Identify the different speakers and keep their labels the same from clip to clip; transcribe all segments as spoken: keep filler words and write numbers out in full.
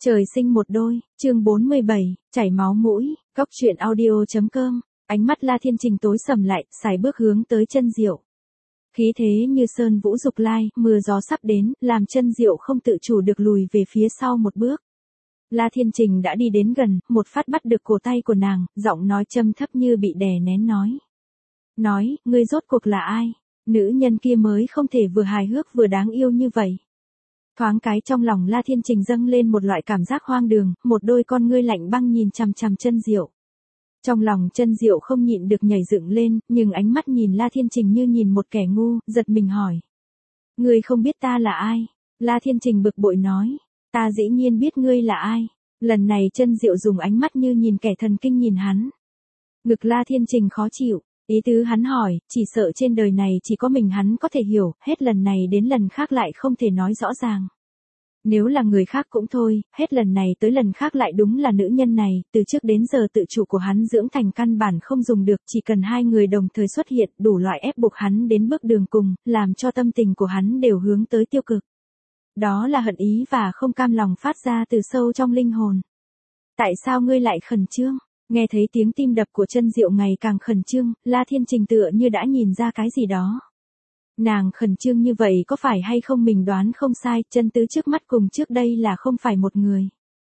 Speaker 1: Trời sinh một đôi, chương bốn mươi bảy, chảy máu mũi, góc truyện audio.com, ánh mắt La Thiên Trình tối sầm lại, sải bước hướng tới Chân Diệu. Khí thế như sơn vũ dục lai, mưa gió sắp đến, làm Chân Diệu không tự chủ được lùi về phía sau một bước. La Thiên Trình đã đi đến gần, một phát bắt được cổ tay của nàng, giọng nói trầm thấp như bị đè nén nói. Nói, ngươi rốt cuộc là ai? Nữ nhân kia mới không thể vừa hài hước vừa đáng yêu như vậy. Thoáng cái trong lòng La Thiên Trình dâng lên một loại cảm giác hoang đường, một đôi con ngươi lạnh băng nhìn chằm chằm Chân Diệu. Trong lòng Chân Diệu không nhịn được nhảy dựng lên, nhưng ánh mắt nhìn La Thiên Trình như nhìn một kẻ ngu, giật mình hỏi. Ngươi không biết ta là ai? La Thiên Trình bực bội nói. Ta dĩ nhiên biết ngươi là ai. Lần này Chân Diệu dùng ánh mắt như nhìn kẻ thần kinh nhìn hắn. Ngực La Thiên Trình khó chịu. Ý tứ hắn hỏi, chỉ sợ trên đời này chỉ có mình hắn có thể hiểu, hết lần này đến lần khác lại không thể nói rõ ràng. Nếu là người khác cũng thôi, hết lần này tới lần khác lại đúng là nữ nhân này, từ trước đến giờ tự chủ của hắn dưỡng thành căn bản không dùng được, chỉ cần hai người đồng thời xuất hiện, đủ loại ép buộc hắn đến bước đường cùng, làm cho tâm tình của hắn đều hướng tới tiêu cực. Đó là hận ý và không cam lòng phát ra từ sâu trong linh hồn. Tại sao ngươi lại khẩn trương? Nghe thấy tiếng tim đập của Chân Diệu ngày càng khẩn trương, La Thiên Trình tựa như đã nhìn ra cái gì đó. Nàng khẩn trương như vậy có phải hay không mình đoán không sai, Chân Tứ trước mắt cùng trước đây là không phải một người.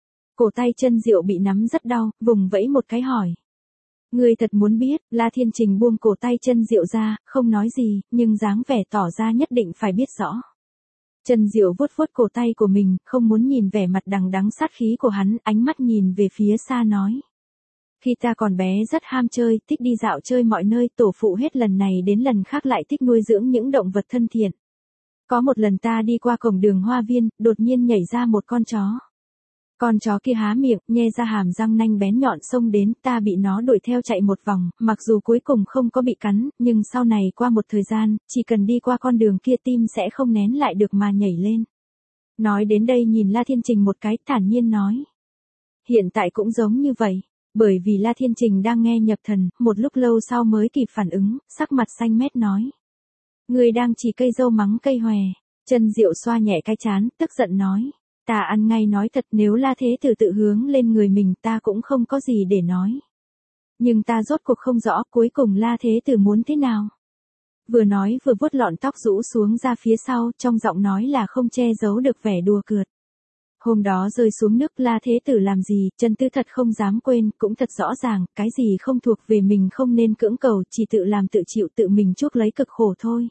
Speaker 1: Cổ tay Chân Diệu bị nắm rất đau, vùng vẫy một cái hỏi. Ngươi thật muốn biết, La Thiên Trình buông cổ tay Chân Diệu ra, không nói gì, nhưng dáng vẻ tỏ ra nhất định phải biết rõ. Chân Diệu vuốt vuốt cổ tay của mình, không muốn nhìn vẻ mặt đằng đẵng sát khí của hắn, ánh mắt nhìn về phía xa nói. Khi ta còn bé rất ham chơi, thích đi dạo chơi mọi nơi, tổ phụ hết lần này đến lần khác lại thích nuôi dưỡng những động vật thân thiện. Có một lần ta đi qua cổng đường hoa viên, đột nhiên nhảy ra một con chó. Con chó kia há miệng, nhe ra hàm răng nanh bén nhọn xông đến, ta bị nó đuổi theo chạy một vòng, mặc dù cuối cùng không có bị cắn, nhưng sau này qua một thời gian, chỉ cần đi qua con đường kia tim sẽ không nén lại được mà nhảy lên. Nói đến đây nhìn La Thiên Trình một cái, thản nhiên nói. Hiện tại cũng giống như vậy. Bởi vì La Thiên Trình đang nghe nhập thần, một lúc lâu sau mới kịp phản ứng, sắc mặt xanh mét nói. Người đang chỉ cây dâu mắng cây hòe. Chân Diệu xoa nhẹ cái trán, tức giận nói. Ta ăn ngay nói thật, nếu La Thế Tử tự hướng lên người mình ta cũng không có gì để nói. Nhưng ta rốt cuộc không rõ cuối cùng La Thế Tử muốn thế nào. Vừa nói vừa vuốt lọn tóc rũ xuống ra phía sau, trong giọng nói là không che giấu được vẻ đùa cợt. Hôm đó rơi xuống nước La Thế Tử làm gì, Chân Tư thật không dám quên, cũng thật rõ ràng, cái gì không thuộc về mình không nên cưỡng cầu, chỉ tự làm tự chịu tự mình chuốc lấy cực khổ thôi.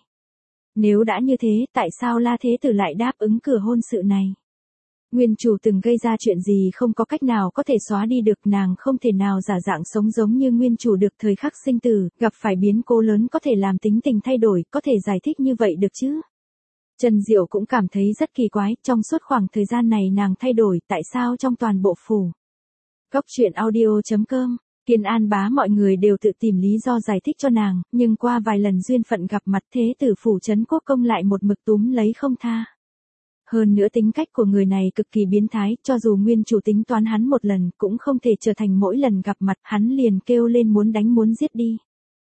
Speaker 1: Nếu đã như thế, tại sao La Thế Tử lại đáp ứng cửa hôn sự này? Nguyên chủ từng gây ra chuyện gì không có cách nào có thể xóa đi được, nàng không thể nào giả dạng sống giống như nguyên chủ được, thời khắc sinh tử, gặp phải biến cố lớn có thể làm tính tình thay đổi, có thể giải thích như vậy được chứ? Chân Diệu cũng cảm thấy rất kỳ quái, trong suốt khoảng thời gian này nàng thay đổi, tại sao trong toàn bộ phủ. Góc truyện audio.com, Kiên An bá mọi người đều tự tìm lý do giải thích cho nàng, nhưng qua vài lần duyên phận gặp mặt Thế Tử phủ trấn Quốc công lại một mực túm lấy không tha. Hơn nữa tính cách của người này cực kỳ biến thái, cho dù nguyên chủ tính toán hắn một lần, cũng không thể trở thành mỗi lần gặp mặt hắn liền kêu lên muốn đánh muốn giết đi.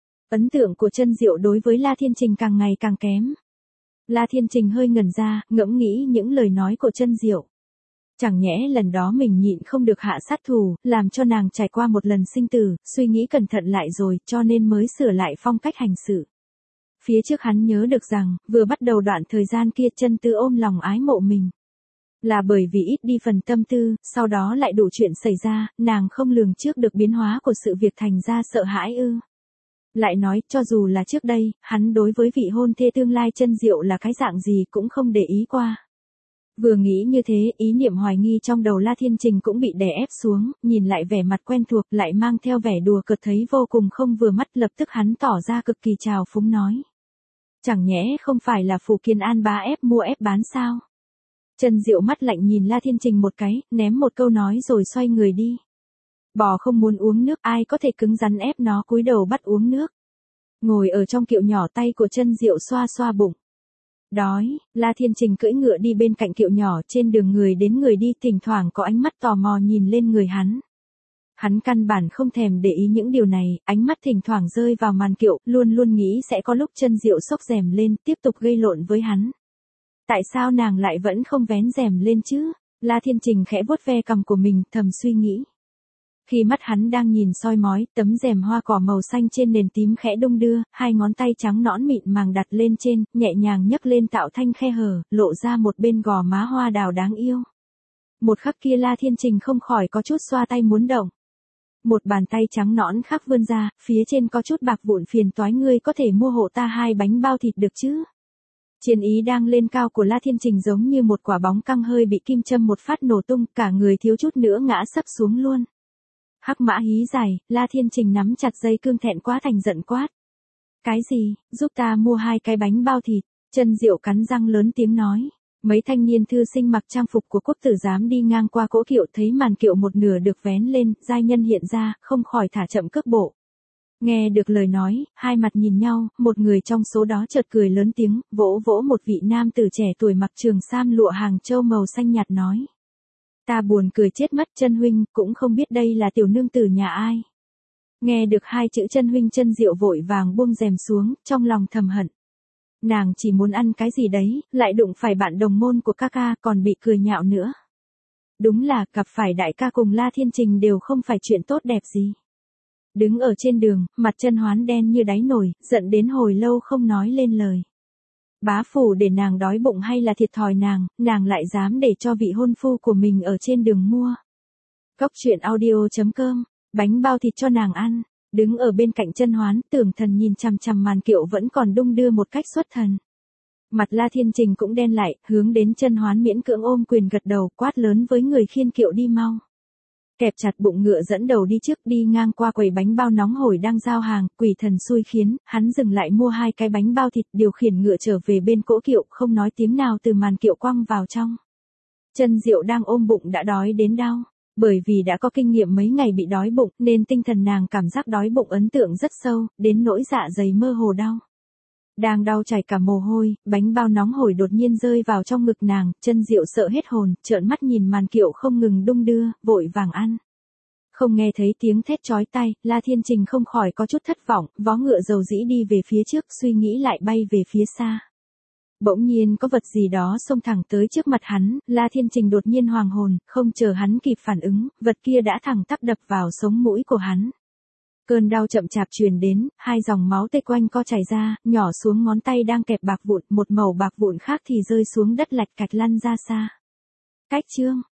Speaker 1: Ấn tượng của Chân Diệu đối với La Thiên Trình càng ngày càng kém. La Thiên Trình hơi ngẩn ra, ngẫm nghĩ những lời nói của Chân Diệu. Chẳng nhẽ lần đó mình nhịn không được hạ sát thủ, làm cho nàng trải qua một lần sinh tử, suy nghĩ cẩn thận lại rồi, cho nên mới sửa lại phong cách hành sự. Phía trước hắn nhớ được rằng, vừa bắt đầu đoạn thời gian kia Chân Tư ôm lòng ái mộ mình. Là bởi vì ít đi phần tâm tư, sau đó lại đủ chuyện xảy ra, nàng không lường trước được biến hóa của sự việc thành ra sợ hãi ư. Lại nói, cho dù là trước đây, hắn đối với vị hôn thê tương lai Chân Diệu là cái dạng gì cũng không để ý qua. Vừa nghĩ như thế, ý niệm hoài nghi trong đầu La Thiên Trình cũng bị đè ép xuống, nhìn lại vẻ mặt quen thuộc lại mang theo vẻ đùa cợt thấy vô cùng không vừa mắt, lập tức hắn tỏ ra cực kỳ trào phúng nói. Chẳng nhẽ không phải là phủ Kiên An bá ép mua ép bán sao? Chân Diệu mắt lạnh nhìn La Thiên Trình một cái, ném một câu nói rồi xoay người đi. Bò không muốn uống nước, ai có thể cứng rắn ép nó cúi đầu bắt uống nước. Ngồi ở trong kiệu nhỏ, tay của Chân Diệu xoa xoa bụng. Đói, La Thiên Trình cưỡi ngựa đi bên cạnh kiệu nhỏ, trên đường người đến người đi, thỉnh thoảng có ánh mắt tò mò nhìn lên người hắn. Hắn căn bản không thèm để ý những điều này, ánh mắt thỉnh thoảng rơi vào màn kiệu, luôn luôn nghĩ sẽ có lúc Chân Diệu xốc rèm lên, tiếp tục gây lộn với hắn. Tại sao nàng lại vẫn không vén rèm lên chứ? La Thiên Trình khẽ vuốt ve cằm của mình, thầm suy nghĩ. Khi mắt hắn đang nhìn soi mói, tấm rèm hoa cỏ màu xanh trên nền tím khẽ đung đưa, hai ngón tay trắng nõn mịn màng đặt lên trên, nhẹ nhàng nhấc lên tạo thanh khe hở, lộ ra một bên gò má hoa đào đáng yêu. Một khắc kia La Thiên Trình không khỏi có chút xoa tay muốn động. Một bàn tay trắng nõn khác vươn ra, phía trên có chút bạc vụn, phiền toái ngươi có thể mua hộ ta hai bánh bao thịt được chứ? Chiến ý đang lên cao của La Thiên Trình giống như một quả bóng căng hơi bị kim châm một phát nổ tung, cả người thiếu chút nữa ngã sấp xuống luôn. Hắc mã hí dài, La Thiên Trình nắm chặt dây cương thẹn quá thành giận quát. Cái gì, giúp ta mua hai cái bánh bao thịt, Chân Diệu cắn răng lớn tiếng nói. Mấy thanh niên thư sinh mặc trang phục của quốc tử giám đi ngang qua cỗ kiệu thấy màn kiệu một nửa được vén lên, giai nhân hiện ra, không khỏi thả chậm cước bộ. Nghe được lời nói, hai mặt nhìn nhau, một người trong số đó chợt cười lớn tiếng, vỗ vỗ một vị nam tử trẻ tuổi mặc trường sam lụa Hàng Châu màu xanh nhạt nói. Ta buồn cười chết mất, Chân huynh, cũng không biết đây là tiểu nương tử nhà ai. Nghe được hai chữ Chân huynh, Chân Diệu vội vàng buông rèm xuống, trong lòng thầm hận. Nàng chỉ muốn ăn cái gì đấy, lại đụng phải bạn đồng môn của ca ca, còn bị cười nhạo nữa. Đúng là, gặp phải đại ca cùng La Thiên Trình đều không phải chuyện tốt đẹp gì. Đứng ở trên đường, mặt Chân Hoán đen như đáy nồi, giận đến hồi lâu không nói lên lời. Bá phủ để nàng đói bụng hay là thiệt thòi nàng, nàng lại dám để cho vị hôn phu của mình ở trên đường mua. Cốc truyện audio chấm com, bánh bao thịt cho nàng ăn. Đứng ở bên cạnh Chân Hoán, Tưởng Thần nhìn chằm chằm màn kiệu vẫn còn đung đưa một cách xuất thần. Mặt La Thiên Trình cũng đen lại, hướng đến Chân Hoán miễn cưỡng ôm quyền gật đầu, quát lớn với người khiên kiệu đi mau. Kẹp chặt bụng ngựa dẫn đầu đi trước, đi ngang qua quầy bánh bao nóng hổi đang giao hàng, quỷ thần xui khiến, hắn dừng lại mua hai cái bánh bao thịt, điều khiển ngựa trở về bên cỗ kiệu, không nói tiếng nào từ màn kiệu quăng vào trong. Chân Diệu đang ôm bụng đã đói đến đau. Bởi vì đã có kinh nghiệm mấy ngày bị đói bụng, nên tinh thần nàng cảm giác đói bụng ấn tượng rất sâu, đến nỗi dạ dày mơ hồ đau. Đang đau chảy cả mồ hôi, bánh bao nóng hổi đột nhiên rơi vào trong ngực nàng, Chân Diệu sợ hết hồn, trợn mắt nhìn màn kiệu không ngừng đung đưa, vội vàng ăn. Không nghe thấy tiếng thét chói tai, La Thiên Trình không khỏi có chút thất vọng, vó ngựa dầu dĩ đi về phía trước, suy nghĩ lại bay về phía xa. Bỗng nhiên có vật gì đó xông thẳng tới trước mặt hắn, La Thiên Trình đột nhiên hoàng hồn, không chờ hắn kịp phản ứng, vật kia đã thẳng tắp đập vào sống mũi của hắn. Cơn đau chậm chạp truyền đến, hai dòng máu tê quanh co chảy ra, nhỏ xuống ngón tay đang kẹp bạc vụn, một mẩu bạc vụn khác thì rơi xuống đất lạch cạch lăn ra xa. Cách chương